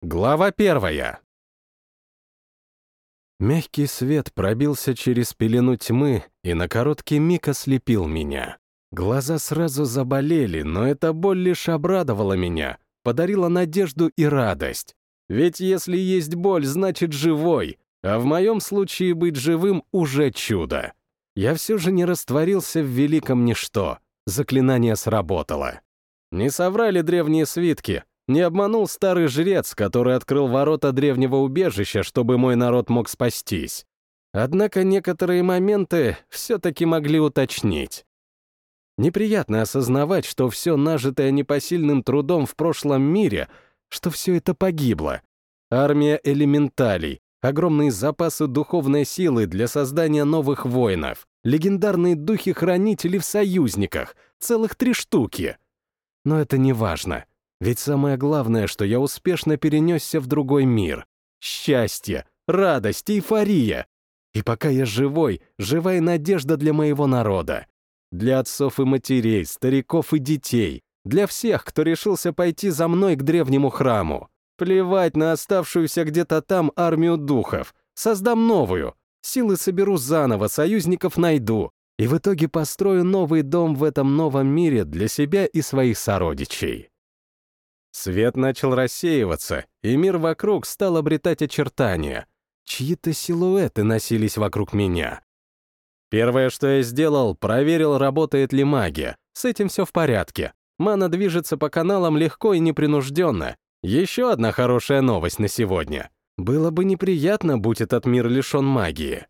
Глава 1. Мягкий свет пробился через пелену тьмы и на короткий миг ослепил меня. Глаза сразу заболели, но эта боль лишь обрадовала меня, подарила надежду и радость. Ведь если есть боль, значит живой, а в моем случае быть живым уже чудо. Я все же не растворился в великом ничто. Заклинание сработало. Не соврали древние свитки. Не обманул старый жрец, который открыл ворота древнего убежища, чтобы мой народ мог спастись. Однако некоторые моменты все-таки могли уточнить. Неприятно осознавать, что все нажитое непосильным трудом в прошлом мире, что все это погибло. Армия элементалей, огромные запасы духовной силы для создания новых воинов, легендарные духи-хранители в союзниках, целых 3 штуки. Но это не важно. Ведь самое главное, что я успешно перенесся в другой мир. Счастье, радость, эйфория. И пока я живой, живая надежда для моего народа. Для отцов и матерей, стариков и детей. Для всех, кто решился пойти за мной к древнему храму. Плевать на оставшуюся где-то там армию духов. Создам новую. Силы соберу заново, союзников найду. И в итоге построю новый дом в этом новом мире для себя и своих сородичей. Свет начал рассеиваться, и мир вокруг стал обретать очертания. Чьи-то силуэты носились вокруг меня. Первое, что я сделал, проверил, работает ли магия. С этим все в порядке. Мана движется по каналам легко и непринужденно. Еще одна хорошая новость на сегодня. Было бы неприятно, будь этот мир лишен магии.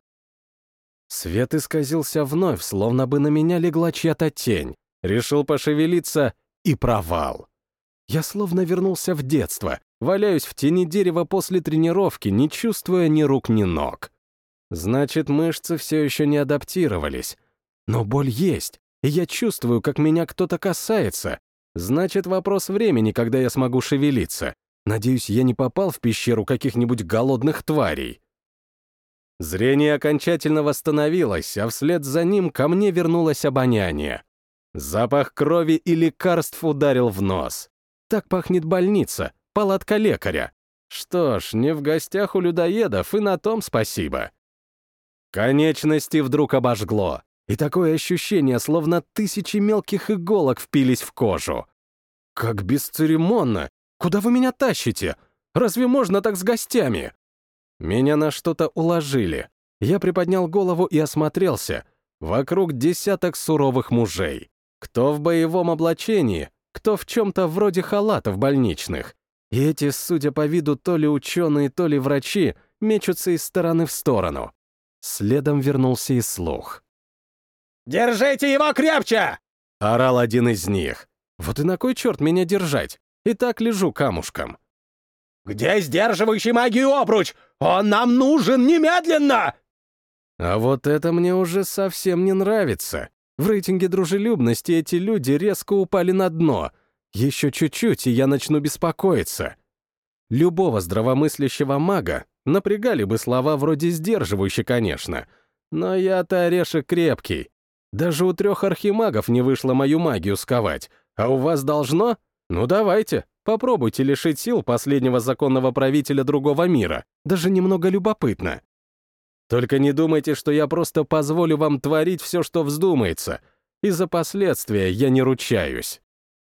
Свет исказился вновь, словно бы на меня легла чья-то тень. Решил пошевелиться — и провал. Я словно вернулся в детство, валяюсь в тени дерева после тренировки, не чувствуя ни рук, ни ног. Значит, мышцы все еще не адаптировались. Но боль есть, и я чувствую, как меня кто-то касается. Значит, вопрос времени, когда я смогу шевелиться. Надеюсь, я не попал в пещеру каких-нибудь голодных тварей. Зрение окончательно восстановилось, а вслед за ним ко мне вернулось обоняние. Запах крови и лекарств ударил в нос. Так пахнет больница, палатка лекаря. Что ж, не в гостях у людоедов, и на том спасибо. Конечности вдруг обожгло, и такое ощущение, словно 1000 мелких иголок впились в кожу. Как бесцеремонно! Куда вы меня тащите? Разве можно так с гостями? Меня на что-то уложили. Я приподнял голову и осмотрелся. Вокруг десяток суровых мужей. Кто в боевом облачении, кто в чем-то вроде халатов больничных. И эти, судя по виду, то ли ученые, то ли врачи, мечутся из стороны в сторону. Следом вернулся и слух. «Держите его крепче!» — орал один из них. Вот и на кой черт меня держать? И так лежу камушком. «Где сдерживающий магию обруч? Он нам нужен немедленно!» А вот это мне уже совсем не нравится. В рейтинге дружелюбности эти люди резко упали на дно. Еще чуть-чуть, и я начну беспокоиться. Любого здравомыслящего мага напрягали бы слова вроде «сдерживающий», конечно. Но я-то орешек крепкий. Даже у 3 архимагов не вышло мою магию сковать. А у вас должно? Ну давайте, попробуйте лишить сил последнего законного правителя другого мира. Даже немного любопытно. Только не думайте, что я просто позволю вам творить все, что вздумается. И за последствия я не ручаюсь.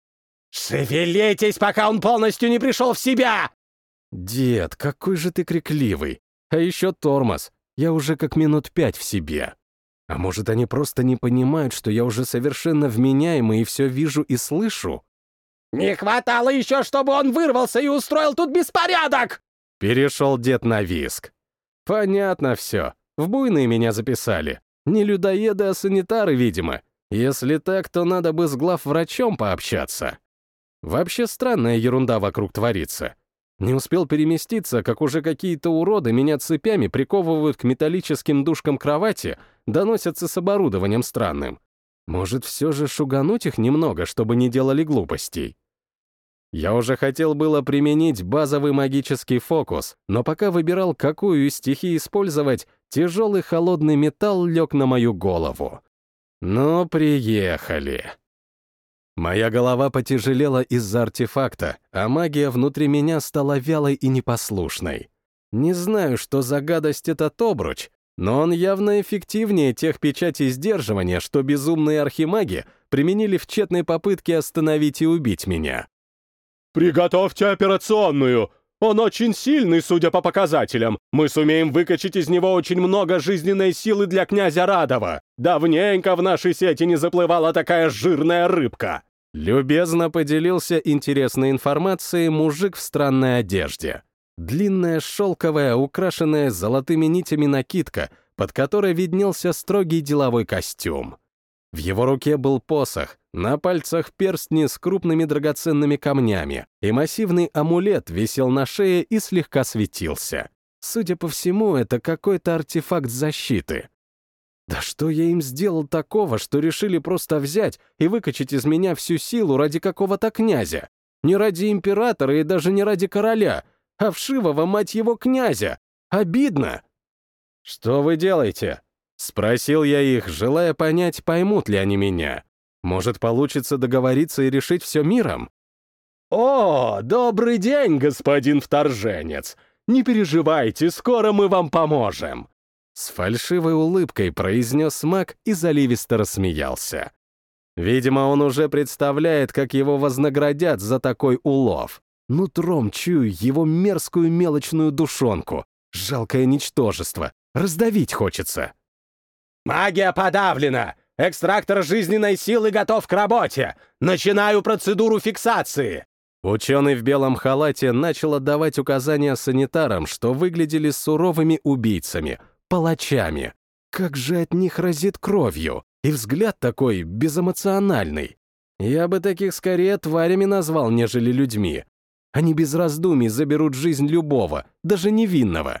«Шевелитесь, пока он полностью не пришел в себя!» Дед, какой же ты крикливый. А еще тормоз. Я уже как минут 5 в себе. А может, они просто не понимают, что я уже совершенно вменяемый и все вижу и слышу? «Не хватало еще, чтобы он вырвался и устроил тут беспорядок!» Перешел дед на виск. Понятно все. В буйные меня записали. Не людоеды, а санитары, видимо. Если так, то надо бы с главврачом пообщаться. Вообще странная ерунда вокруг творится. Не успел переместиться, как уже какие-то уроды меня цепями приковывают к металлическим дужкам кровати, доносятся с оборудованием странным. Может, все же шугануть их немного, чтобы не делали глупостей? Я уже хотел было применить базовый магический фокус, но пока выбирал, какую из стихий использовать, тяжелый холодный металл лег на мою голову. Ну, приехали. Моя голова потяжелела из-за артефакта, а магия внутри меня стала вялой и непослушной. Не знаю, что за гадость этот обруч, но он явно эффективнее тех печатей сдерживания, что безумные архимаги применили в тщетной попытке остановить и убить меня. «Приготовьте операционную! Он очень сильный, судя по показателям. Мы сумеем выкачать из него очень много жизненной силы для князя Радова. Давненько в нашей сети не заплывала такая жирная рыбка!» Любезно поделился интересной информацией мужик в странной одежде. Длинная шелковая, украшенная золотыми нитями накидка, под которой виднелся строгий деловой костюм. В его руке был посох, на пальцах перстни с крупными драгоценными камнями, и массивный амулет висел на шее и слегка светился. Судя по всему, это какой-то артефакт защиты. Да что я им сделал такого, что решили просто взять и выкачать из меня всю силу ради какого-то князя? Не ради императора и даже не ради короля, а вшивого, мать его, князя. Обидно. «Что вы делаете?» — спросил я их, желая понять, поймут ли они меня. Может, получится договориться и решить все миром? «О, добрый день, господин вторженец! Не переживайте, скоро мы вам поможем!» С фальшивой улыбкой произнес маг и заливисто рассмеялся. Видимо, он уже представляет, как его вознаградят за такой улов. Нутром чую его мерзкую мелочную душонку. Жалкое ничтожество. Раздавить хочется. «Магия подавлена! Экстрактор жизненной силы готов к работе! Начинаю процедуру фиксации!» Ученый в белом халате начал отдавать указания санитарам, что выглядели суровыми убийцами, палачами. Как же от них разит кровью, и взгляд такой безэмоциональный. Я бы таких скорее тварями назвал, нежели людьми. Они без раздумий заберут жизнь любого, даже невинного.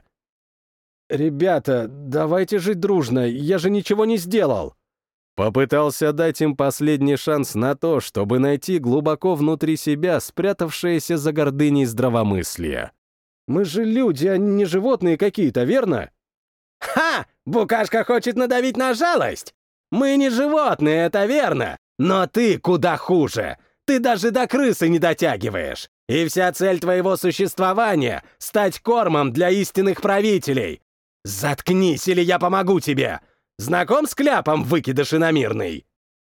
«Ребята, давайте жить дружно, я же ничего не сделал!» Попытался дать им последний шанс на то, чтобы найти глубоко внутри себя спрятавшееся за гордыней здравомыслие. «Мы же люди, а не животные какие-то, верно?» «Ха! Букашка хочет надавить на жалость! Мы не животные, это верно! Но ты куда хуже! Ты даже до крысы не дотягиваешь! И вся цель твоего существования — стать кормом для истинных правителей! Заткнись, или я помогу тебе! Знаком с кляпом, выкидыш иномирный?»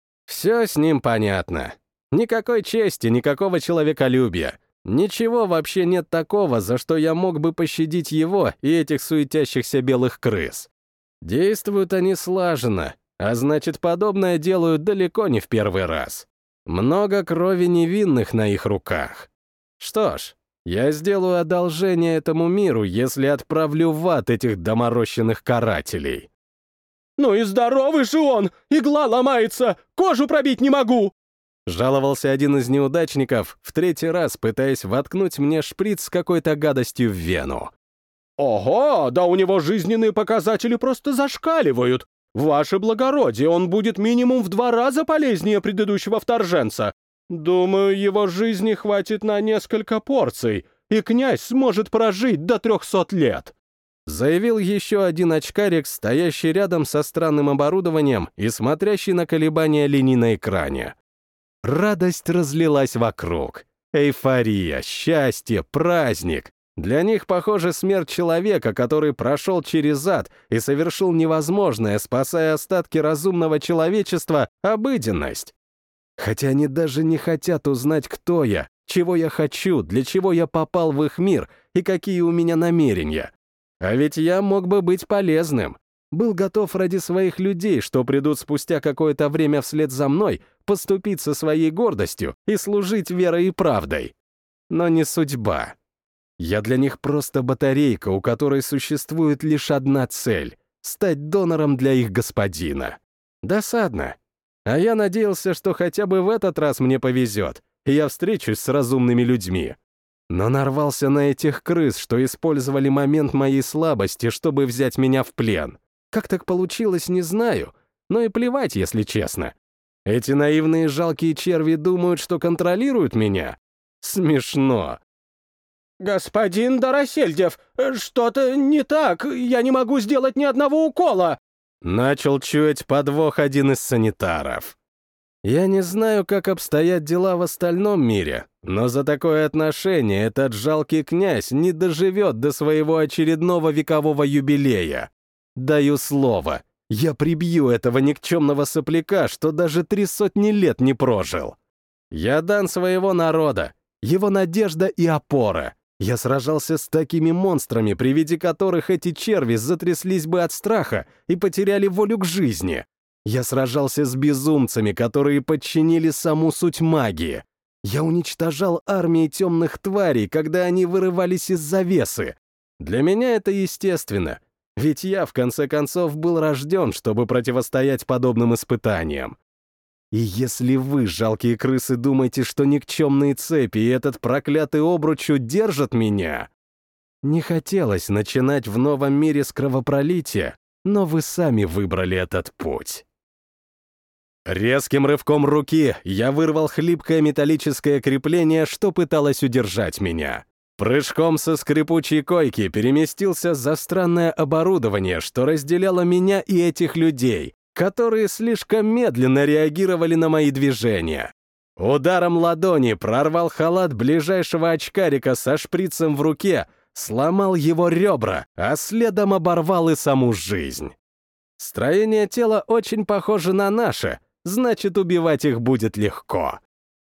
Все с ним понятно. Никакой чести, никакого человеколюбия. Ничего вообще нет такого, за что я мог бы пощадить его и этих суетящихся белых крыс. Действуют они слаженно, а значит, подобное делают далеко не в первый раз. Много крови невинных на их руках. Что ж, я сделаю одолжение этому миру, если отправлю в ад этих доморощенных карателей. «Ну и здоровый же он! Игла ломается! Кожу пробить не могу!» Жаловался один из неудачников, в третий раз пытаясь воткнуть мне шприц с какой-то гадостью в вену. «Ого, да у него жизненные показатели просто зашкаливают! Ваше благородие, он будет минимум в 2 раза полезнее предыдущего вторженца! Думаю, его жизни хватит на несколько порций, и князь сможет прожить до 300 лет!» Заявил еще один очкарик, стоящий рядом со странным оборудованием и смотрящий на колебания линий на экране. Радость разлилась вокруг. Эйфория, счастье, праздник. Для них, похоже, смерть человека, который прошел через ад и совершил невозможное, спасая остатки разумного человечества, обыденность. Хотя они даже не хотят узнать, кто я, чего я хочу, для чего я попал в их мир и какие у меня намерения. А ведь я мог бы быть полезным. Был готов ради своих людей, что придут спустя какое-то время вслед за мной, поступиться своей гордостью и служить верой и правдой. Но не судьба. Я для них просто батарейка, у которой существует лишь одна цель — стать донором для их господина. Досадно. А я надеялся, что хотя бы в этот раз мне повезет, и я встречусь с разумными людьми. Но нарвался на этих крыс, что использовали момент моей слабости, чтобы взять меня в плен. Как так получилось, не знаю, но и плевать, если честно. Эти наивные жалкие черви думают, что контролируют меня? Смешно. «Господин Доросельдев, что-то не так, я не могу сделать ни одного укола!» Начал чуять подвох один из санитаров. Я не знаю, как обстоят дела в остальном мире, но за такое отношение этот жалкий князь не доживет до своего очередного векового юбилея. Даю слово, я прибью этого никчемного сопляка, что даже 300 лет не прожил. Я дан своего народа, его надежда и опора. Я сражался с такими монстрами, при виде которых эти черви затряслись бы от страха и потеряли волю к жизни. Я сражался с безумцами, которые подчинили саму суть магии. Я уничтожал армии темных тварей, когда они вырывались из завесы. Для меня это естественно, ведь я, в конце концов, был рожден, чтобы противостоять подобным испытаниям. И если вы, жалкие крысы, думаете, что никчемные цепи и этот проклятый обруч удержат меня... Не хотелось начинать в новом мире с кровопролития, но вы сами выбрали этот путь. Резким рывком руки я вырвал хлипкое металлическое крепление, что пыталось удержать меня. Прыжком со скрипучей койки переместился за странное оборудование, что разделяло меня и этих людей, которые слишком медленно реагировали на мои движения. Ударом ладони прорвал халат ближайшего очкарика со шприцем в руке, сломал его ребра, а следом оборвал и саму жизнь. Строение тела очень похоже на наше, значит, убивать их будет легко.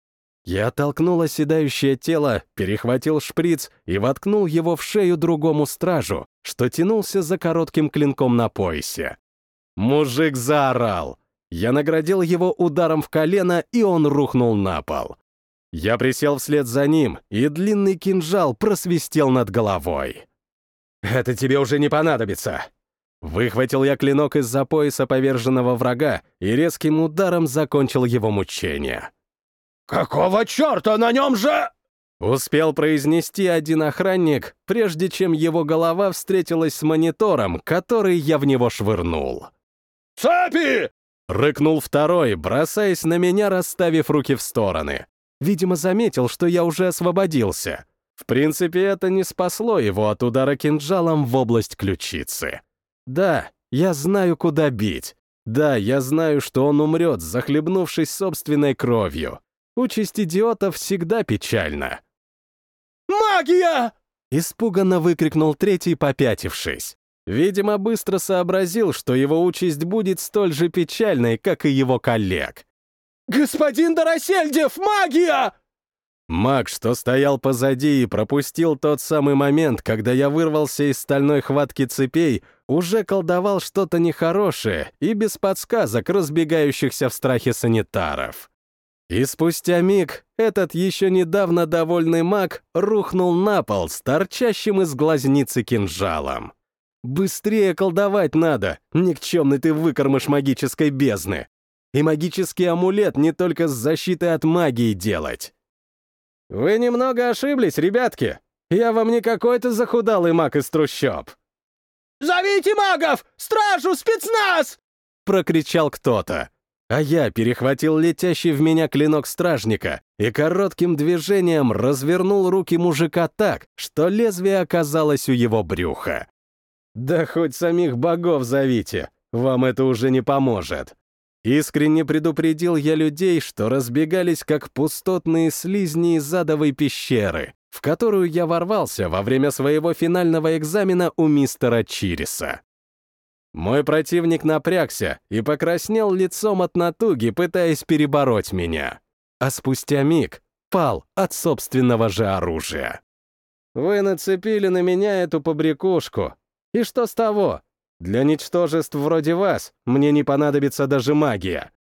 Я оттолкнул оседающее тело, перехватил шприц и воткнул его в шею другому стражу, что тянулся за коротким клинком на поясе. Мужик заорал. Я наградил его ударом в колено, и он рухнул на пол. Я присел вслед за ним, и длинный кинжал просвистел над головой. «Это тебе уже не понадобится!» Выхватил я клинок из-за пояса поверженного врага и резким ударом закончил его мучение. «Какого черта на нем же?» Успел произнести один охранник, прежде чем его голова встретилась с монитором, который я в него швырнул. «Цепи!» — рыкнул второй, бросаясь на меня, расставив руки в стороны. Видимо, заметил, что я уже освободился. В принципе, это не спасло его от удара кинжалом в область ключицы. Да, я знаю, куда бить. Да, я знаю, что он умрет, захлебнувшись собственной кровью. Участь идиотов всегда печальна. «Магия!» — испуганно выкрикнул третий, попятившись. Видимо, быстро сообразил, что его участь будет столь же печальной, как и его коллег. «Господин Доросельдев, магия!» Маг, что стоял позади и пропустил тот самый момент, когда я вырвался из стальной хватки цепей, уже колдовал что-то нехорошее и без подсказок разбегающихся в страхе санитаров. И спустя миг этот еще недавно довольный маг рухнул на пол с торчащим из глазницы кинжалом. «Быстрее колдовать надо, никчемный ты выкормыш магической бездны! И магический амулет не только с защитой от магии делать!» «Вы немного ошиблись, ребятки! Я вам не какой-то захудалый маг из трущоб!» «Зовите магов! Стражу, спецназ!» — прокричал кто-то. А я перехватил летящий в меня клинок стражника и коротким движением развернул руки мужика так, что лезвие оказалось у его брюха. «Да хоть самих богов зовите, вам это уже не поможет!» Искренне предупредил я людей, что разбегались как пустотные слизни из адовой пещеры, в которую я ворвался во время своего финального экзамена у мистера Чириса. Мой противник напрягся и покраснел лицом от натуги, пытаясь перебороть меня. А спустя миг пал от собственного же оружия. «Вы нацепили на меня эту побрякушку. И что с того? Для ничтожеств вроде вас мне не понадобится даже магия».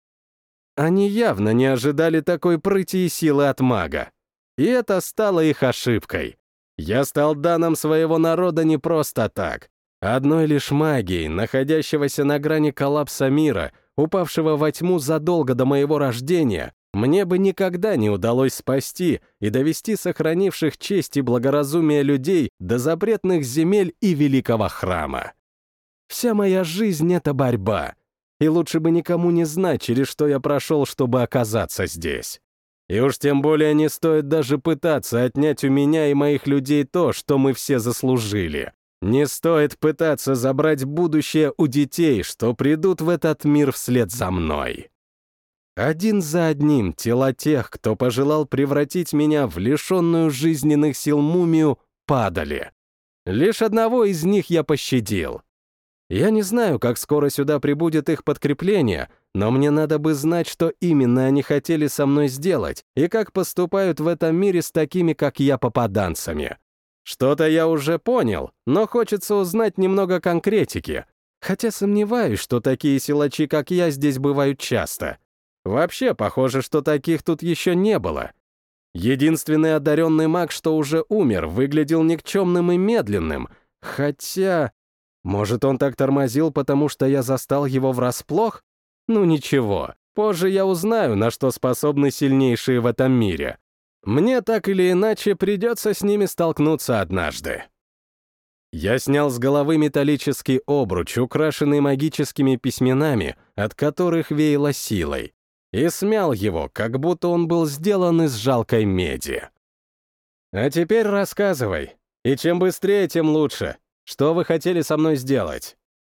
Они явно не ожидали такой прыти и силы от мага. И это стало их ошибкой. Я стал данным своего народа не просто так. Одной лишь магией, находящегося на грани коллапса мира, упавшего во тьму задолго до моего рождения, мне бы никогда не удалось спасти и довести сохранивших честь и благоразумие людей до запретных земель и великого храма. Вся моя жизнь — это борьба, и лучше бы никому не знать, через что я прошел, чтобы оказаться здесь. И уж тем более не стоит даже пытаться отнять у меня и моих людей то, что мы все заслужили. Не стоит пытаться забрать будущее у детей, что придут в этот мир вслед за мной. Один за одним тела тех, кто пожелал превратить меня в лишенную жизненных сил мумию, падали. Лишь одного из них я пощадил. Я не знаю, как скоро сюда прибудет их подкрепление, но мне надо бы знать, что именно они хотели со мной сделать и как поступают в этом мире с такими, как я, попаданцами. Что-то я уже понял, но хочется узнать немного конкретики, хотя сомневаюсь, что такие силачи, как я, здесь бывают часто. Вообще, похоже, что таких тут еще не было. Единственный одаренный маг, что уже умер, выглядел никчемным и медленным, хотя... Может, он так тормозил, потому что я застал его врасплох? Ну ничего, позже я узнаю, на что способны сильнейшие в этом мире. Мне так или иначе придется с ними столкнуться однажды. Я снял с головы металлический обруч, украшенный магическими письменами, от которых веяло силой, и смял его, как будто он был сделан из жалкой меди. А теперь рассказывай, и чем быстрее, тем лучше. Что вы хотели со мной сделать?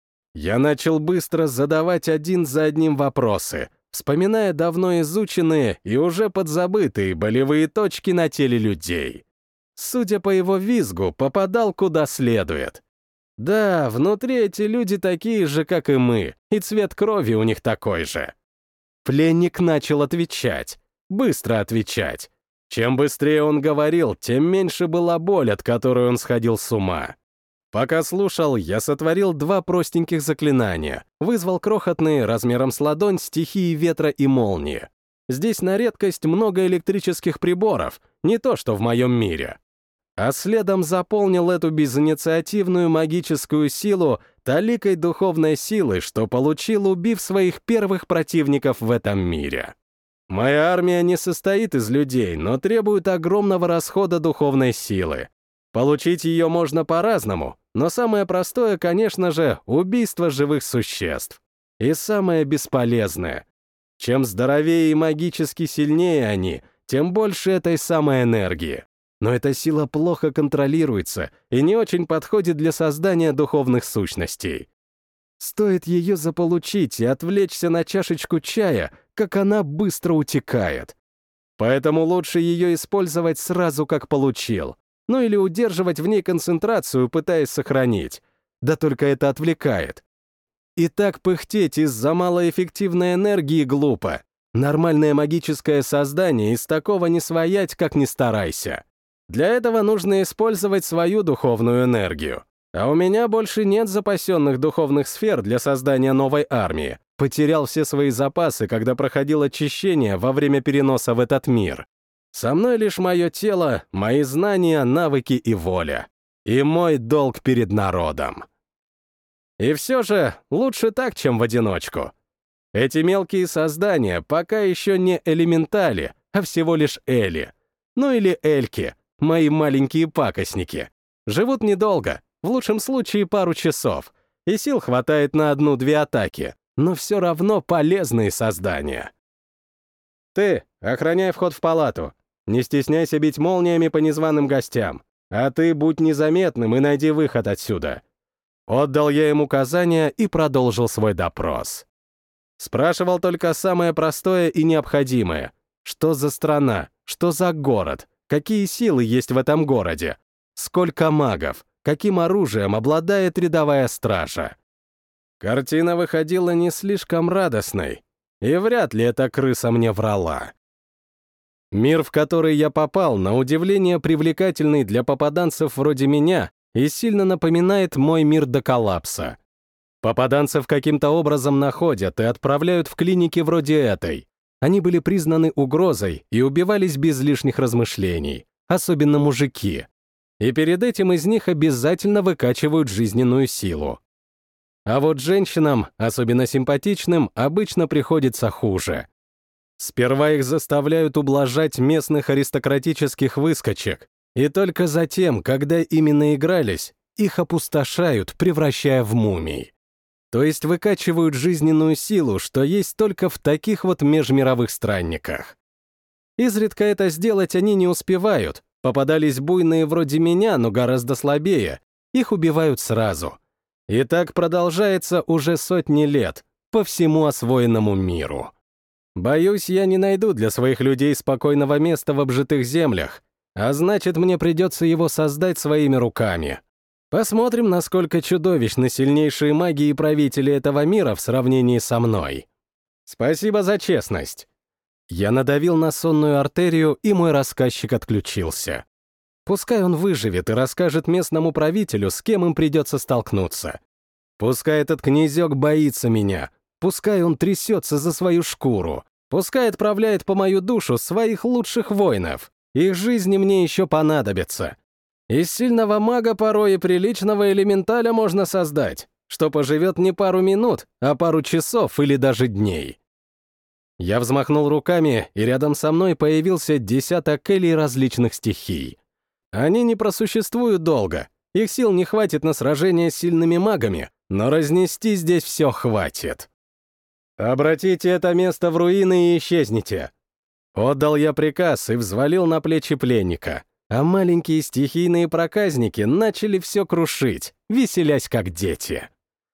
Я начал быстро задавать один за одним вопросы, вспоминая давно изученные и уже подзабытые болевые точки на теле людей. Судя по его визгу, попадал куда следует. Да, внутри эти люди такие же, как и мы, и цвет крови у них такой же. Пленник начал отвечать, быстро отвечать. Чем быстрее он говорил, тем меньше была боль, от которой он сходил с ума. Пока слушал, я сотворил 2 простеньких заклинания, вызвал крохотные размером с ладонь стихии ветра и молнии. Здесь на редкость много электрических приборов, не то что в моем мире. А следом заполнил эту безинициативную магическую силу таликой духовной силы, что получил, убив своих первых противников в этом мире. Моя армия не состоит из людей, но требует огромного расхода духовной силы. Получить ее можно по-разному, но самое простое, конечно же, убийство живых существ. И самое бесполезное. Чем здоровее и магически сильнее они, тем больше этой самой энергии. Но эта сила плохо контролируется и не очень подходит для создания духовных сущностей. Стоит ее заполучить и отвлечься на чашечку чая, как она быстро утекает. Поэтому лучше ее использовать сразу, как получил. Ну или удерживать в ней концентрацию, пытаясь сохранить. Да только это отвлекает. И так пыхтеть из-за малоэффективной энергии глупо. Нормальное магическое создание из такого не своять, как ни старайся. Для этого нужно использовать свою духовную энергию. А у меня больше нет запасенных духовных сфер для создания новой армии. Потерял все свои запасы, когда проходил очищение во время переноса в этот мир. Со мной лишь мое тело, мои знания, навыки и воля. И мой долг перед народом. И все же лучше так, чем в одиночку. Эти мелкие создания пока еще не элементали, а всего лишь эли. Ну или эльки, мои маленькие пакостники. Живут недолго, в лучшем случае пару часов, и сил хватает на 1-2 атаки, но все равно полезные создания. Ты охраняй вход в палату. Не стесняйся бить молниями по незваным гостям. А ты будь незаметным и найди выход отсюда. Отдал я им указания и продолжил свой допрос. Спрашивал только самое простое и необходимое. Что за страна? Что за город? Какие силы есть в этом городе? Сколько магов? Каким оружием обладает рядовая стража? Картина выходила не слишком радостной, и вряд ли эта крыса мне врала. Мир, в который я попал, на удивление привлекательный для попаданцев вроде меня и сильно напоминает мой мир до коллапса. Попаданцев каким-то образом находят и отправляют в клиники вроде этой. Они были признаны угрозой и убивались без лишних размышлений, особенно мужики. И перед этим из них обязательно выкачивают жизненную силу. А вот женщинам, особенно симпатичным, обычно приходится хуже. Сперва их заставляют ублажать местных аристократических выскочек, и только затем, когда ими наигрались, их опустошают, превращая в мумий. То есть выкачивают жизненную силу, что есть только в таких вот межмировых странниках. Изредка это сделать они не успевают, попадались буйные вроде меня, но гораздо слабее, их убивают сразу. И так продолжается уже сотни лет, по всему освоенному миру. Боюсь, я не найду для своих людей спокойного места в обжитых землях, а значит, мне придется его создать своими руками. Посмотрим, насколько чудовищны сильнейшие маги и правители этого мира в сравнении со мной. Спасибо за честность. Я надавил на сонную артерию, и мой рассказчик отключился. Пускай он выживет и расскажет местному правителю, с кем им придется столкнуться. Пускай этот князек боится меня, пускай он трясется за свою шкуру, пускай отправляет по мою душу своих лучших воинов. Их жизни мне еще понадобятся. Из сильного мага порой и приличного элементаля можно создать, что поживет не пару минут, а пару часов или даже дней. Я взмахнул руками, и рядом со мной появился десяток элей различных стихий. Они не просуществуют долго, их сил не хватит на сражение с сильными магами, но разнести здесь все хватит. «Обратите это место в руины и исчезните». Отдал я приказ и взвалил на плечи пленника, а маленькие стихийные проказники начали все крушить, веселясь как дети.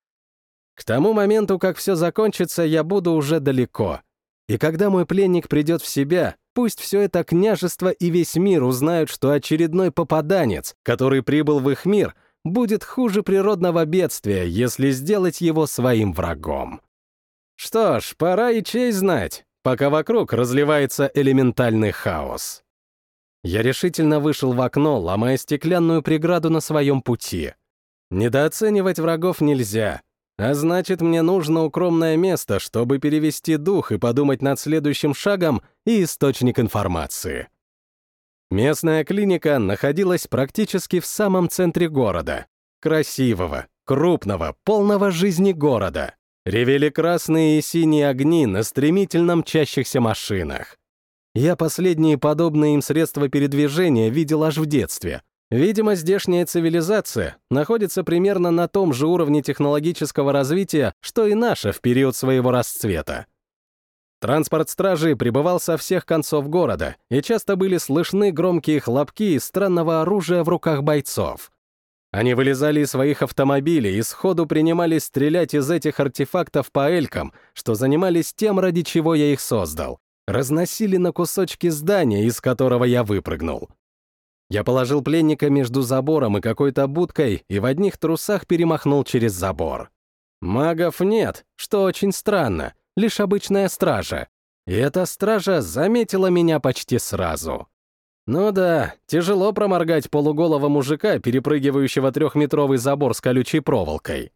К тому моменту, как все закончится, я буду уже далеко. И когда мой пленник придет в себя, пусть все это княжество и весь мир узнают, что очередной попаданец, который прибыл в их мир, будет хуже природного бедствия, если сделать его своим врагом. Что ж, пора и честь знать, пока вокруг разливается элементальный хаос. Я решительно вышел в окно, ломая стеклянную преграду на своем пути. Недооценивать врагов нельзя. А значит, мне нужно укромное место, чтобы перевести дух и подумать над следующим шагом и источник информации. Местная клиника находилась практически в самом центре города. Красивого, крупного, полного жизни города. Ревели красные и синие огни на стремительно мчащихся машинах. Я последние подобные им средства передвижения видел аж в детстве. Видимо, здешняя цивилизация находится примерно на том же уровне технологического развития, что и наша в период своего расцвета. Транспорт стражей прибывал со всех концов города, и часто были слышны громкие хлопки из странного оружия в руках бойцов. Они вылезали из своих автомобилей и сходу принимались стрелять из этих артефактов по элькам, что занимались тем, ради чего я их создал. Разносили на кусочки здания, из которого я выпрыгнул. Я положил пленника между забором и какой-то будкой и в одних трусах перемахнул через забор. Магов нет, что очень странно, лишь обычная стража. И эта стража заметила меня почти сразу. Ну да, тяжело проморгать полуголого мужика, перепрыгивающего 3-метровый забор с колючей проволокой.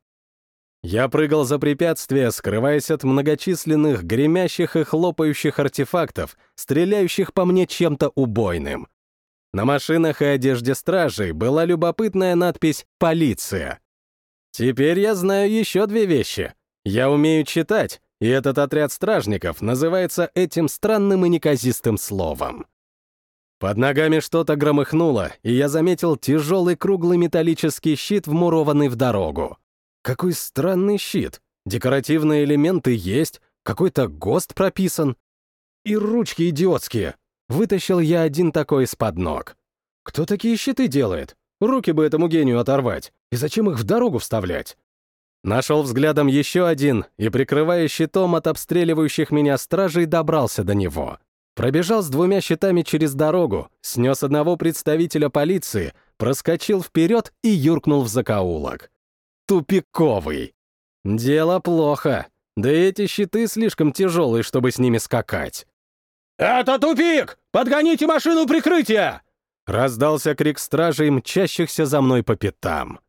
Я прыгал за препятствия, скрываясь от многочисленных гремящих и хлопающих артефактов, стреляющих по мне чем-то убойным. На машинах и одежде стражей была любопытная надпись «Полиция». Теперь я знаю еще 2 вещи. Я умею читать, и этот отряд стражников называется этим странным и неказистым словом. Под ногами что-то громыхнуло, и я заметил тяжелый круглый металлический щит, вмурованный в дорогу. Какой странный щит. Декоративные элементы есть, какой-то ГОСТ прописан. И ручки идиотские. Вытащил я один такой из-под ног. Кто такие щиты делает? Руки бы этому гению оторвать. И зачем их в дорогу вставлять? Нашел взглядом еще один и, прикрывая щитом от обстреливающих меня стражей, добрался до него. Пробежал с 2 щитами через дорогу, снес одного представителя полиции, проскочил вперед и юркнул в закоулок. Тупиковый. Дело плохо. Да и эти щиты слишком тяжелые, чтобы с ними скакать. «Это тупик! Подгоните машину прикрытия!» Раздался крик стражей, мчащихся за мной по пятам.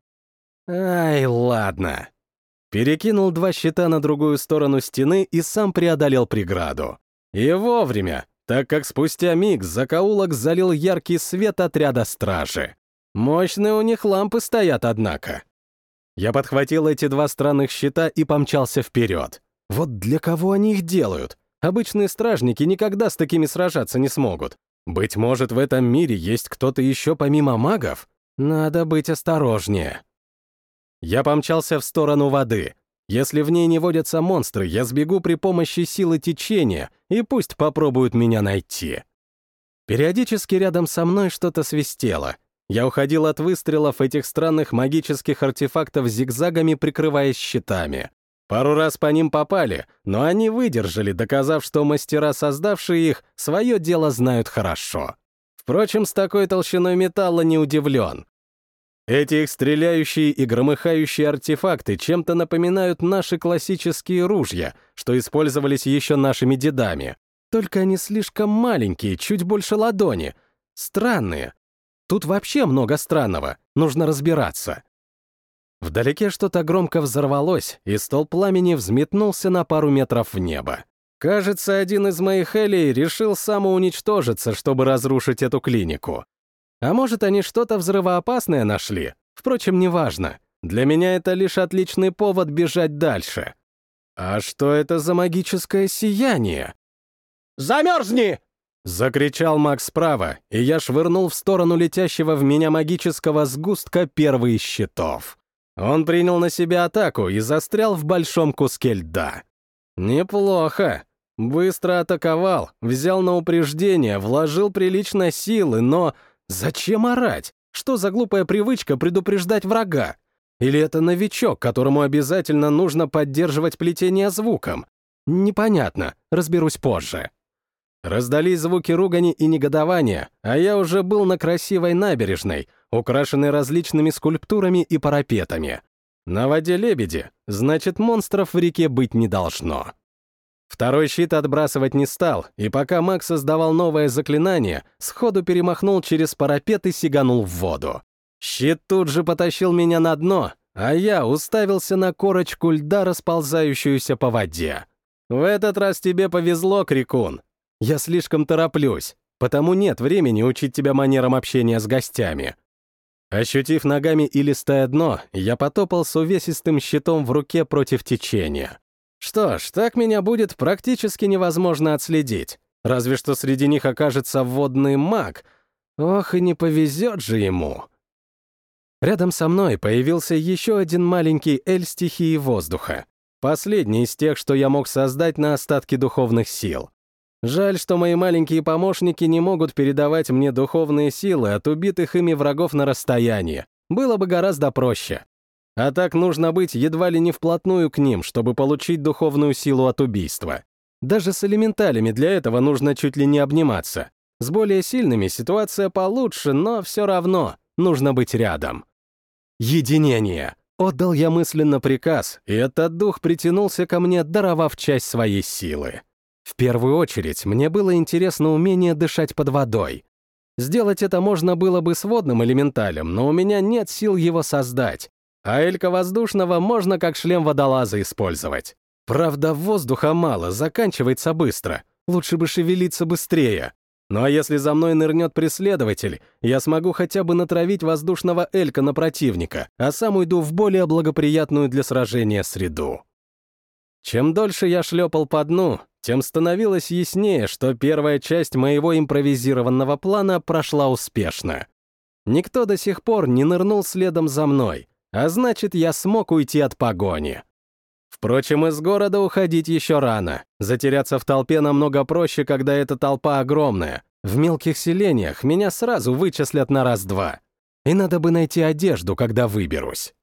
Ай, ладно. Перекинул 2 щита на другую сторону стены и сам преодолел преграду. И вовремя, так как спустя миг закоулок залил яркий свет отряда стражи. Мощные у них лампы стоят, однако. Я подхватил эти 2 странных щита и помчался вперед. Вот для кого они их делают? Обычные стражники никогда с такими сражаться не смогут. Быть может, в этом мире есть кто-то еще помимо магов? Надо быть осторожнее. Я помчался в сторону воды. Если в ней не водятся монстры, я сбегу при помощи силы течения, и пусть попробуют меня найти. Периодически рядом со мной что-то свистело. Я уходил от выстрелов этих странных магических артефактов зигзагами, прикрываясь щитами. Пару раз по ним попали, но они выдержали, доказав, что мастера, создавшие их, свое дело знают хорошо. Впрочем, с такой толщиной металла не удивлен. Эти их стреляющие и громыхающие артефакты чем-то напоминают наши классические ружья, что использовались еще нашими дедами. Только они слишком маленькие, чуть больше ладони. Странные. Тут вообще много странного, нужно разбираться. Вдалеке что-то громко взорвалось, и столб пламени взметнулся на пару метров в небо. Кажется, один из моих элей решил самоуничтожиться, чтобы разрушить эту клинику. А может, они что-то взрывоопасное нашли? Впрочем, неважно. Для меня это лишь отличный повод бежать дальше. А что это за магическое сияние? «Замерзни!» — закричал маг справа, и я швырнул в сторону летящего в меня магического сгустка первый из щитов. Он принял на себя атаку и застрял в большом куске льда. Неплохо. Быстро атаковал, взял на упреждение, вложил прилично силы, но... Зачем орать? Что за глупая привычка предупреждать врага? Или это новичок, которому обязательно нужно поддерживать плетение звуком? Непонятно, разберусь позже. Раздались звуки ругани и негодования, а я уже был на красивой набережной, украшенной различными скульптурами и парапетами. На воде лебеди, значит, монстров в реке быть не должно. Второй щит отбрасывать не стал, и пока маг создавал новое заклинание, сходу перемахнул через парапет и сиганул в воду. Щит тут же потащил меня на дно, а я уставился на корочку льда, расползающуюся по воде. В этот раз тебе повезло, крикун. Я слишком тороплюсь, потому нет времени учить тебя манерам общения с гостями. Ощутив ногами илистое дно, я потопал с увесистым щитом в руке против течения. Что ж, так меня будет практически невозможно отследить, разве что среди них окажется водный маг. Ох, и не повезет же ему. Рядом со мной появился еще один маленький эль стихии воздуха, последний из тех, что я мог создать на остатки духовных сил. Жаль, что мои маленькие помощники не могут передавать мне духовные силы от убитых ими врагов на расстоянии. Было бы гораздо проще. А так нужно быть едва ли не вплотную к ним, чтобы получить духовную силу от убийства. Даже с элементалями для этого нужно чуть ли не обниматься. С более сильными ситуация получше, но все равно нужно быть рядом. Единение. Отдал я мысленно приказ, и этот дух притянулся ко мне, даровав часть своей силы. В первую очередь, мне было интересно умение дышать под водой. Сделать это можно было бы с водным элементалем, но у меня нет сил его создать. А элька воздушного можно как шлем водолаза использовать. Правда, воздуха мало, заканчивается быстро. Лучше бы шевелиться быстрее. Ну а если за мной нырнет преследователь, я смогу хотя бы натравить воздушного элька на противника, а сам уйду в более благоприятную для сражения среду. Чем дольше я шлепал по дну, тем становилось яснее, что первая часть моего импровизированного плана прошла успешно. Никто до сих пор не нырнул следом за мной, а значит, я смог уйти от погони. Впрочем, из города уходить еще рано. Затеряться в толпе намного проще, когда эта толпа огромная. В мелких селениях меня сразу вычислят на раз-два. И надо бы найти одежду, когда выберусь.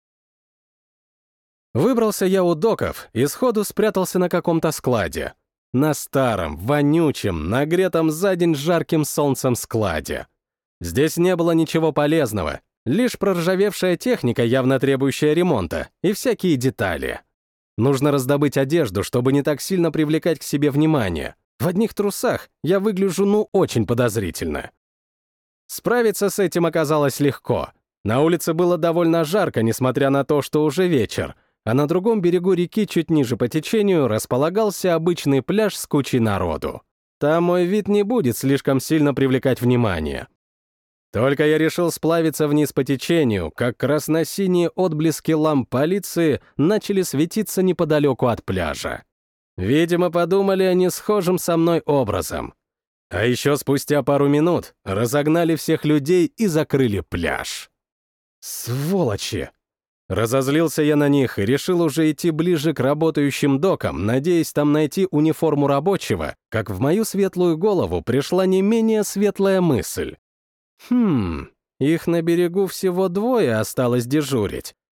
Выбрался я у доков и сходу спрятался на каком-то складе. На старом, вонючем, нагретом за день жарким солнцем складе. Здесь не было ничего полезного, лишь проржавевшая техника, явно требующая ремонта, и всякие детали. Нужно раздобыть одежду, чтобы не так сильно привлекать к себе внимание. В одних трусах я выгляжу очень подозрительно. Справиться с этим оказалось легко. На улице было довольно жарко, несмотря на то, что уже вечер, а на другом берегу реки, чуть ниже по течению, располагался обычный пляж с кучей народу. Там мой вид не будет слишком сильно привлекать внимание. Только я решил сплавиться вниз по течению, как красно-синие отблески ламп полиции начали светиться неподалеку от пляжа. Видимо, подумали они схожим со мной образом. А еще спустя пару минут разогнали всех людей и закрыли пляж. Сволочи! Разозлился я на них и решил уже идти ближе к работающим докам, надеясь там найти униформу рабочего, как в мою светлую голову пришла не менее светлая мысль. Их на берегу всего двое осталось дежурить.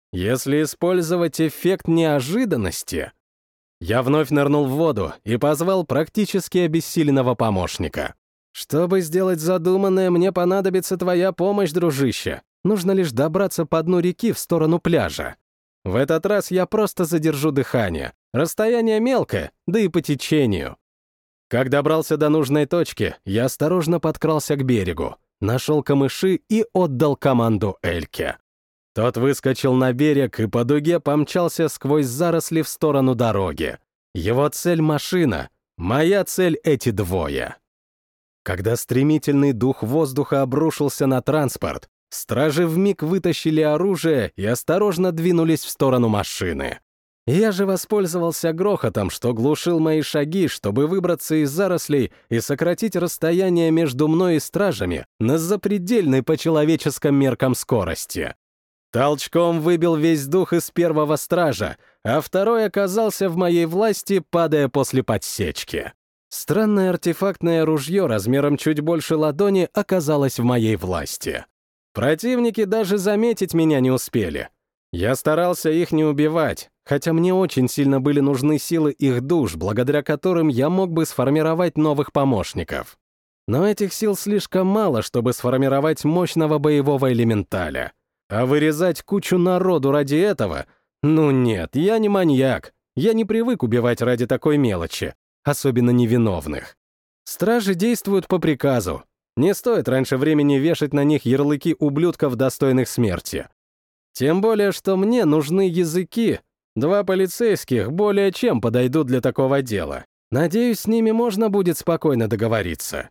Если использовать эффект неожиданности... Я вновь нырнул в воду и позвал практически обессиленного помощника. «Чтобы сделать задуманное, мне понадобится твоя помощь, дружище. Нужно лишь добраться по дну реки в сторону пляжа. В этот раз я просто задержу дыхание. Расстояние мелкое, да и по течению». Как добрался до нужной точки, я осторожно подкрался к берегу, нашел камыши и отдал команду Эльке. Тот выскочил на берег и по дуге помчался сквозь заросли в сторону дороги. Его цель — машина, моя цель — эти двое. Когда стремительный дух воздуха обрушился на транспорт, стражи вмиг вытащили оружие и осторожно двинулись в сторону машины. Я же воспользовался грохотом, что глушил мои шаги, чтобы выбраться из зарослей и сократить расстояние между мной и стражами на запредельной по человеческим меркам скорости. Толчком выбил весь дух из первого стража, а второй оказался в моей власти, падая после подсечки. Странное артефактное ружье размером чуть больше ладони оказалось в моей власти. Противники даже заметить меня не успели. Я старался их не убивать, хотя мне очень сильно были нужны силы их душ, благодаря которым я мог бы сформировать новых помощников. Но этих сил слишком мало, чтобы сформировать мощного боевого элементаля. А вырезать кучу народу ради этого? Ну нет, я не маньяк. Я не привык убивать ради такой мелочи, особенно невиновных. Стражи действуют по приказу. Не стоит раньше времени вешать на них ярлыки ублюдков, достойных смерти. Тем более, что мне нужны языки. 2 полицейских более чем подойдут для такого дела. Надеюсь, с ними можно будет спокойно договориться.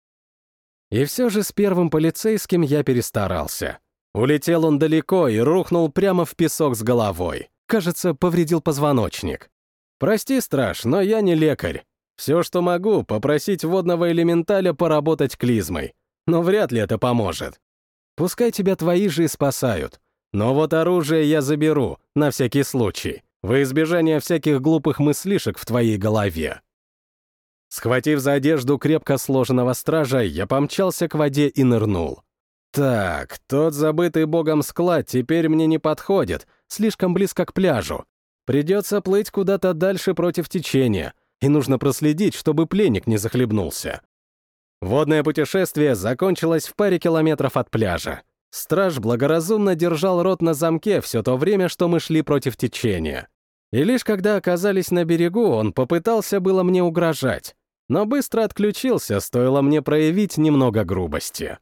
И все же с первым полицейским я перестарался. Улетел он далеко и рухнул прямо в песок с головой. Кажется, повредил позвоночник. Прости, страж, но я не лекарь. Все, что могу, попросить водного элементаля поработать клизмой. Но вряд ли это поможет. Пускай тебя твои же и спасают. Но вот оружие я заберу, на всякий случай, во избежание всяких глупых мыслишек в твоей голове. Схватив за одежду крепко сложенного стража, я помчался к воде и нырнул. Так, тот забытый богом склад теперь мне не подходит, слишком близко к пляжу. Придется плыть куда-то дальше против течения, и нужно проследить, чтобы пленник не захлебнулся. Водное путешествие закончилось в паре километров от пляжа. Страж благоразумно держал рот на замке все то время, что мы шли против течения. И лишь когда оказались на берегу, он попытался было мне угрожать, но быстро отключился, стоило мне проявить немного грубости.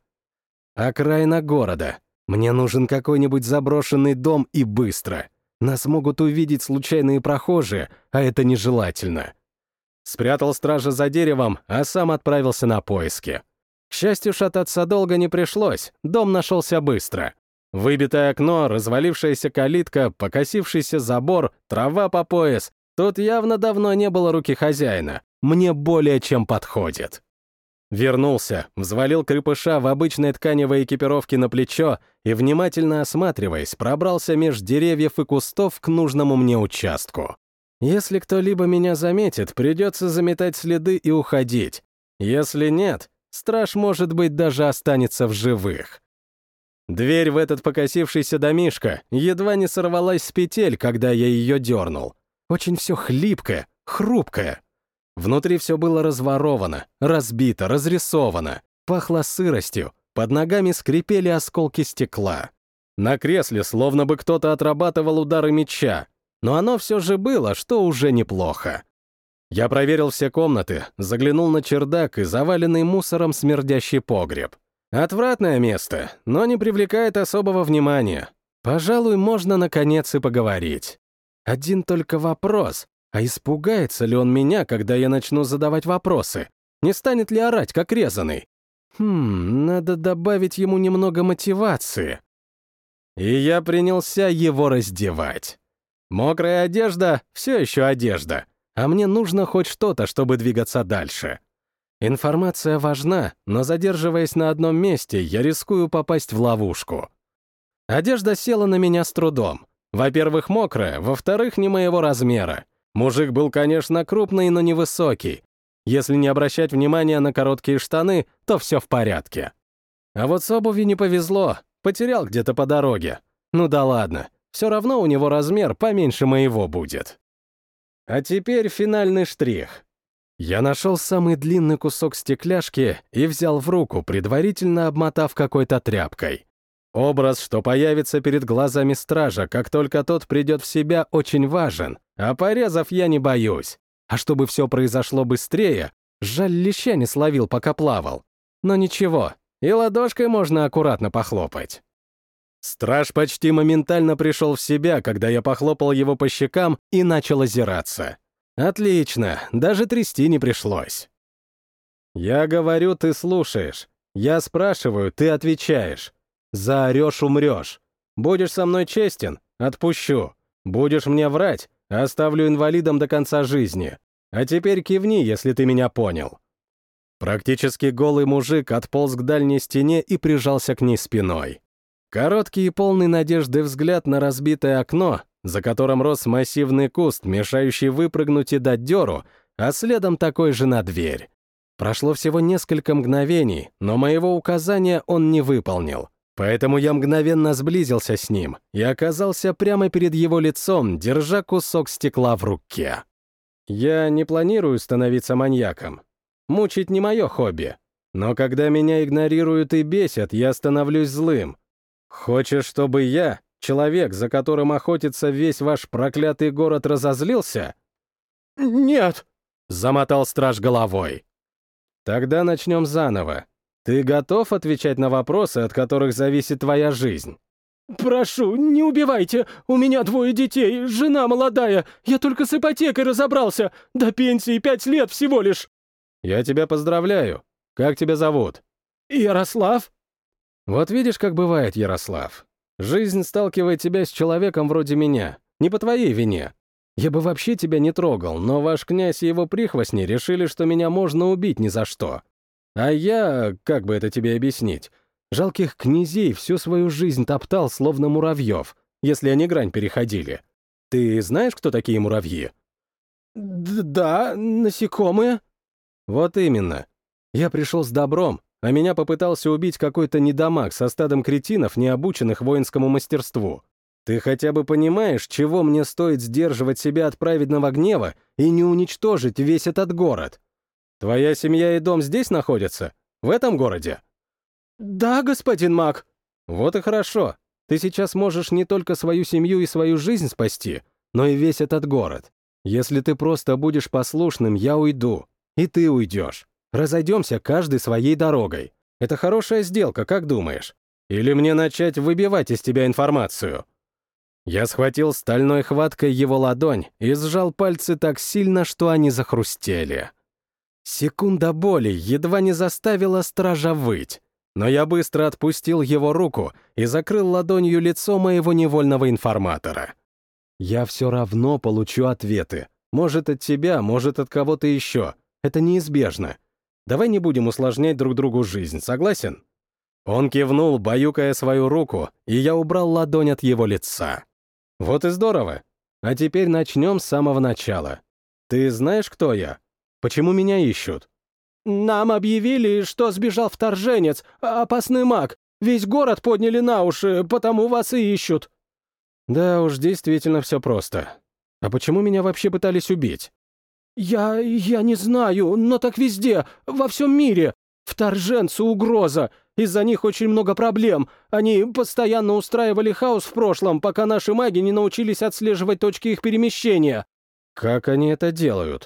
Окраина города. Мне нужен какой-нибудь заброшенный дом и быстро. Нас могут увидеть случайные прохожие, а это нежелательно. Спрятал стража за деревом, а сам отправился на поиски. К счастью, шататься долго не пришлось, дом нашелся быстро. Выбитое окно, развалившаяся калитка, покосившийся забор, трава по пояс. Тут явно давно не было руки хозяина. Мне более чем подходит. Вернулся, взвалил крепыша в обычной тканевой экипировке на плечо и, внимательно осматриваясь, пробрался меж деревьев и кустов к нужному мне участку. Если кто-либо меня заметит, придется заметать следы и уходить. Если нет, страж, может быть, даже останется в живых. Дверь в этот покосившийся домишко едва не сорвалась с петель, когда я ее дернул. Очень все хлипкое, хрупкое. Внутри все было разворовано, разбито, разрисовано, пахло сыростью, под ногами скрипели осколки стекла. На кресле словно бы кто-то отрабатывал удары меча, но оно все же было, что уже неплохо. Я проверил все комнаты, заглянул на чердак и заваленный мусором смердящий погреб. Отвратное место, но не привлекает особого внимания. Пожалуй, можно наконец и поговорить. Один только вопрос. А испугается ли он меня, когда я начну задавать вопросы? Не станет ли орать, как резаный? Надо добавить ему немного мотивации. И я принялся его раздевать. Мокрая одежда — все еще одежда, а мне нужно хоть что-то, чтобы двигаться дальше. Информация важна, но задерживаясь на одном месте, я рискую попасть в ловушку. Одежда села на меня с трудом. Во-первых, мокрая, во-вторых, не моего размера. Мужик был, конечно, крупный, но невысокий. Если не обращать внимания на короткие штаны, то все в порядке. А вот с обувью не повезло, потерял где-то по дороге. Ну да ладно, Все равно у него размер поменьше моего будет. А теперь финальный штрих. Я нашел самый длинный кусок стекляшки и взял в руку, предварительно обмотав какой-то тряпкой. Образ, что появится перед глазами стража, как только тот придет в себя, очень важен, а порезов я не боюсь. А чтобы все произошло быстрее, жаль, леща не словил, пока плавал. Но ничего, и ладошкой можно аккуратно похлопать. Страж почти моментально пришел в себя, когда я похлопал его по щекам и начал озираться. Отлично, даже трясти не пришлось. Я говорю, ты слушаешь. Я спрашиваю, ты отвечаешь. Заорешь — умрешь. Будешь со мной честен — отпущу. Будешь мне врать — оставлю инвалидом до конца жизни. А теперь кивни, если ты меня понял. Практически голый мужик отполз к дальней стене и прижался к ней спиной. Короткий и полный надежды взгляд на разбитое окно, за которым рос массивный куст, мешающий выпрыгнуть и дать дёру, а следом такой же на дверь. Прошло всего несколько мгновений, но моего указания он не выполнил. Поэтому я мгновенно сблизился с ним и оказался прямо перед его лицом, держа кусок стекла в руке. Я не планирую становиться маньяком. Мучить не мое хобби. Но когда меня игнорируют и бесят, я становлюсь злым. Хочешь, чтобы я, человек, за которым охотится весь ваш проклятый город, разозлился? «Нет», — замотал страж головой. Тогда начнем заново. Ты готов отвечать на вопросы, от которых зависит твоя жизнь? «Прошу, не убивайте! У меня 2 детей, жена молодая, я только с ипотекой разобрался, до пенсии 5 лет всего лишь!» Я тебя поздравляю. Как тебя зовут? «Ярослав?» Вот видишь, как бывает, Ярослав. Жизнь сталкивает тебя с человеком вроде меня, не по твоей вине. Я бы вообще тебя не трогал, но ваш князь и его прихвостни решили, что меня можно убить ни за что. А я, как бы это тебе объяснить, жалких князей всю свою жизнь топтал, словно муравьев, если они грань переходили. Ты знаешь, кто такие муравьи? «Да, насекомые». Вот именно. Я пришел с добром, а меня попытался убить какой-то недомаг со стадом кретинов, не обученных воинскому мастерству. Ты хотя бы понимаешь, чего мне стоит сдерживать себя от праведного гнева и не уничтожить весь этот город? Твоя семья и дом здесь находятся? В этом городе? «Да, господин маг». Вот и хорошо. Ты сейчас можешь не только свою семью и свою жизнь спасти, но и весь этот город. Если ты просто будешь послушным, я уйду. И ты уйдешь. Разойдемся каждый своей дорогой. Это хорошая сделка, как думаешь? Или мне начать выбивать из тебя информацию?» Я схватил стальной хваткой его ладонь и сжал пальцы так сильно, что они захрустели. Секунда боли едва не заставила стража выть, но я быстро отпустил его руку и закрыл ладонью лицо моего невольного информатора. Я все равно получу ответы. Может, от тебя, может, от кого-то еще. Это неизбежно. Давай не будем усложнять друг другу жизнь, согласен? Он кивнул, баюкая свою руку, и я убрал ладонь от его лица. Вот и здорово. А теперь начнем с самого начала. Ты знаешь, кто я? Почему меня ищут? «Нам объявили, что сбежал вторженец, опасный маг. Весь город подняли на уши, потому вас и ищут». Да уж, действительно все просто. А почему меня вообще пытались убить? Я не знаю, но так везде, во всем мире. Вторженцы — угроза. Из-за них очень много проблем. Они постоянно устраивали хаос в прошлом, пока наши маги не научились отслеживать точки их перемещения». Как они это делают?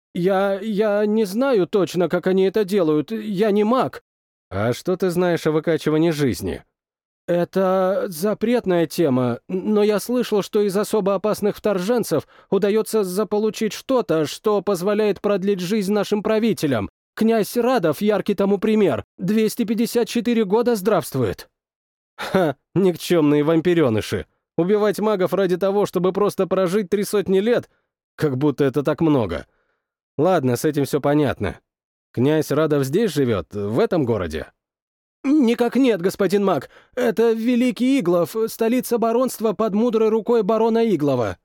Я не знаю точно, как они это делают. Я не маг. А что ты знаешь о выкачивании жизни? Это запретная тема, но я слышал, что из особо опасных вторженцев удается заполучить что-то, что позволяет продлить жизнь нашим правителям. Князь Радов — яркий тому пример. 254 года здравствует. Ха, никчемные вампиреныши. Убивать магов ради того, чтобы просто прожить 300 лет? Как будто это так много. Ладно, с этим все понятно. Князь Радов здесь живет, в этом городе? «Никак нет, господин маг. Это Великий Иглов, столица баронства под мудрой рукой барона Иглова».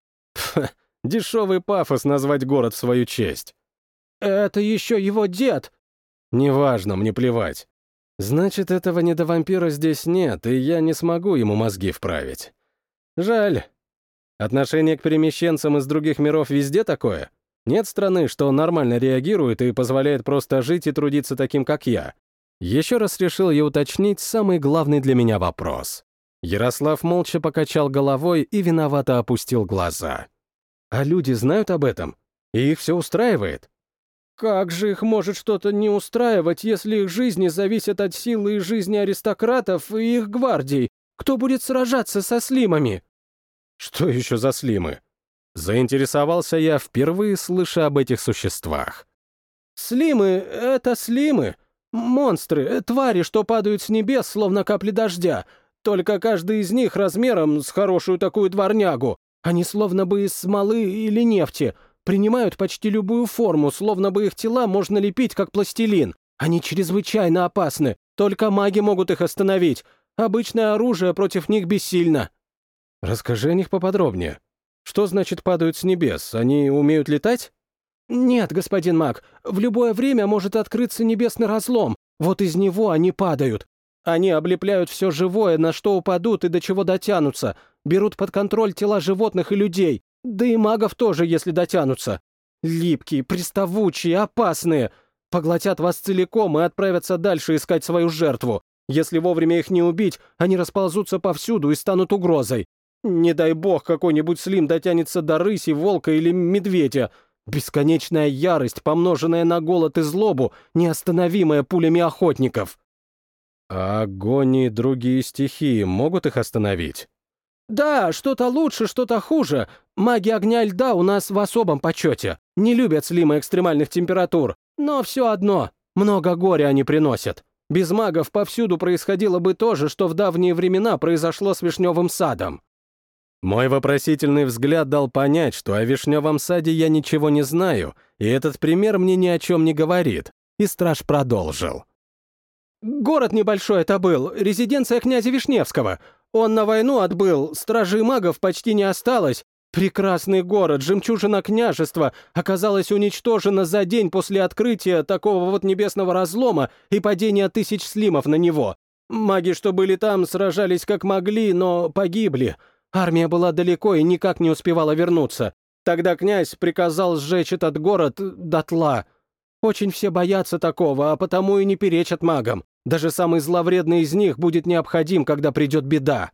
Дешевый пафос назвать город в свою честь. «Это еще его дед». «Неважно, мне плевать. Значит, этого недовампира здесь нет, и я не смогу ему мозги вправить. Жаль. Отношение к перемещенцам из других миров везде такое? Нет страны, что нормально реагирует и позволяет просто жить и трудиться таким, как я. Еще раз решил я уточнить самый главный для меня вопрос. Ярослав молча покачал головой и виновато опустил глаза. А люди знают об этом? И их все устраивает? Как же их может что-то не устраивать, если их жизни зависят от силы и жизни аристократов и их гвардий? Кто будет сражаться со слимами? Что еще за слимы? Заинтересовался я, впервые слыша об этих существах. Слимы — это слимы. Монстры, твари, что падают с небес, словно капли дождя. Только каждый из них размером с хорошую такую дворнягу. Они словно бы из смолы или нефти. Принимают почти любую форму, словно бы их тела можно лепить, как пластилин. Они чрезвычайно опасны. Только маги могут их остановить. Обычное оружие против них бессильно. Расскажи о них поподробнее. Что значит падают с небес? Они умеют летать? Нет, господин маг, в любое время может открыться небесный разлом. Вот из него они падают. Они облепляют все живое, на что упадут и до чего дотянутся. Берут под контроль тела животных и людей. Да и магов тоже, если дотянутся. Липкие, приставучие, опасные. Поглотят вас целиком и отправятся дальше искать свою жертву. Если вовремя их не убить, они расползутся повсюду и станут угрозой. Не дай бог, какой-нибудь слим дотянется до рыси, волка или медведя. Бесконечная ярость, помноженная на голод и злобу, неостановимая пулями охотников. А огонь и другие стихии могут их остановить? Да, что-то лучше, что-то хуже. Маги огня и льда у нас в особом почете. Не любят слимы экстремальных температур. Но все одно, много горя они приносят. Без магов повсюду происходило бы то же, что в давние времена произошло с вишневым садом. Мой вопросительный взгляд дал понять, что о вишневом саде я ничего не знаю, и этот пример мне ни о чем не говорит. И страж продолжил. Город небольшой это был, резиденция князя Вишневского. Он на войну отбыл, стражей магов почти не осталось. Прекрасный город, жемчужина княжества, оказалась уничтожена за день после открытия такого вот небесного разлома и падения 1000 слимов на него. Маги, что были там, сражались как могли, но погибли. Армия была далеко и никак не успевала вернуться. Тогда князь приказал сжечь этот город дотла. Очень все боятся такого, а потому и не перечат магам. Даже самый зловредный из них будет необходим, когда придет беда.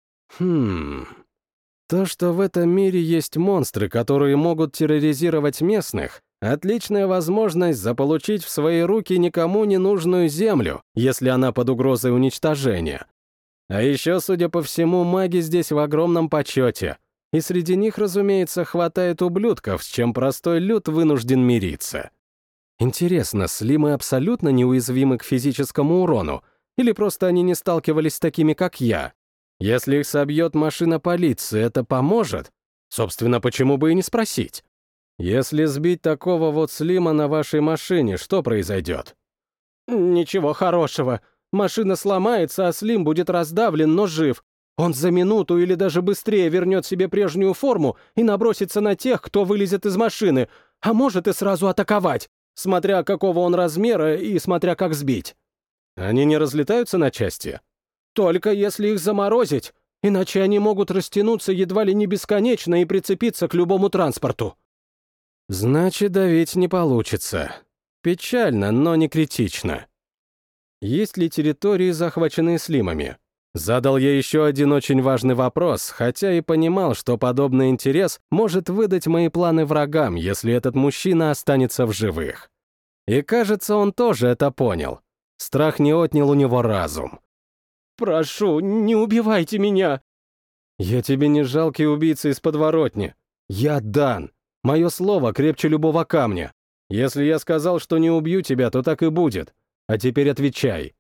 То, что в этом мире есть монстры, которые могут терроризировать местных, отличная возможность заполучить в свои руки никому не нужную землю, если она под угрозой уничтожения. А еще, судя по всему, маги здесь в огромном почете. И среди них, разумеется, хватает ублюдков, с чем простой люд вынужден мириться. Интересно, слимы абсолютно неуязвимы к физическому урону, или просто они не сталкивались с такими, как я? Если их собьет машина полиции, это поможет? Собственно, почему бы и не спросить? Если сбить такого вот слима на вашей машине, что произойдет? Ничего хорошего. Машина сломается, а слим будет раздавлен, но жив. Он за минуту или даже быстрее вернет себе прежнюю форму и набросится на тех, кто вылезет из машины, а может и сразу атаковать, смотря какого он размера и смотря как сбить. Они не разлетаются на части? Только если их заморозить, иначе они могут растянуться едва ли не бесконечно и прицепиться к любому транспорту. Значит, давить не получится. Печально, но не критично. Есть ли территории, захваченные слимами? Задал я еще один очень важный вопрос, хотя и понимал, что подобный интерес может выдать мои планы врагам, если этот мужчина останется в живых. И кажется, он тоже это понял. Страх не отнял у него разум. «Прошу, не убивайте меня!» «Я тебе не жалкий убийца из подворотни. Я Дан. Мое слово крепче любого камня. Если я сказал, что не убью тебя, то так и будет. А теперь отвечай».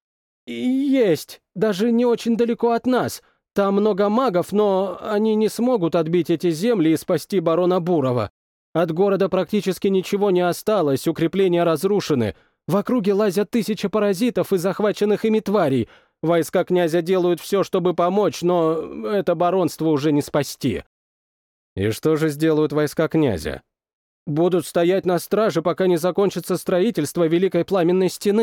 «Есть. Даже не очень далеко от нас. Там много магов, но они не смогут отбить эти земли и спасти барона Бурова. От города практически ничего не осталось, укрепления разрушены. В округе лазят 1000 паразитов и захваченных ими тварей. Войска князя делают все, чтобы помочь, но это баронство уже не спасти». «И что же сделают войска князя?» «Будут стоять на страже, пока не закончится строительство Великой Пламенной Стены.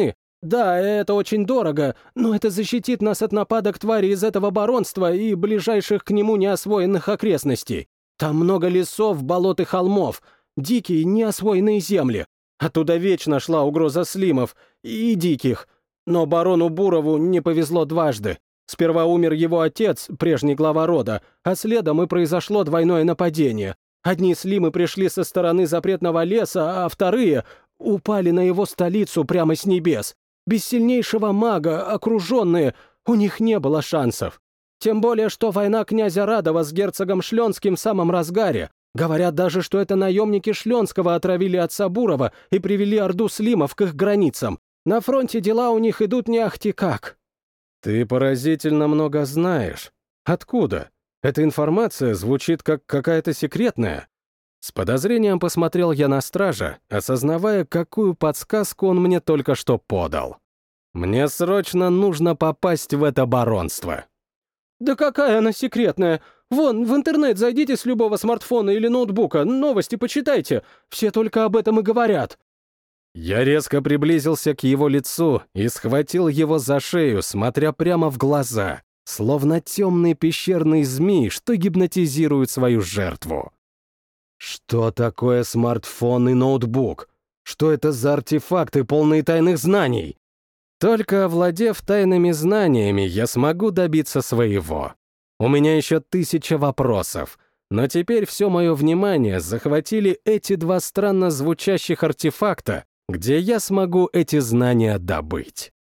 Да, это очень дорого, но это защитит нас от нападок тварей из этого баронства и ближайших к нему неосвоенных окрестностей. Там много лесов, болот и холмов, дикие, неосвоенные земли. Оттуда вечно шла угроза слимов и диких. Но барону Бурову не повезло дважды. Сперва умер его отец, прежний глава рода, а следом и произошло двойное нападение. Одни слимы пришли со стороны запретного леса, а вторые упали на его столицу прямо с небес. Без сильнейшего мага, окруженные, у них не было шансов. Тем более, что война князя Радова с герцогом Шленским в самом разгаре. Говорят даже, что это наемники Шленского отравили отца Бурова и привели орду слимов к их границам. На фронте дела у них идут не ахти как. Ты поразительно много знаешь. Откуда? Эта информация звучит как какая-то секретная. С подозрением посмотрел я на стража, осознавая, какую подсказку он мне только что подал. Мне срочно нужно попасть в это баронство. Да какая она секретная? Вон, в интернет зайдите с любого смартфона или ноутбука, новости почитайте. Все только об этом и говорят. Я резко приблизился к его лицу и схватил его за шею, смотря прямо в глаза, словно темный пещерный змей, что гипнотизирует свою жертву. Что такое смартфон и ноутбук? Что это за артефакты, полные тайных знаний? Только овладев тайными знаниями, я смогу добиться своего. У меня еще 1000 вопросов, но теперь все мое внимание захватили эти два странно звучащих артефакта, где я смогу эти знания добыть.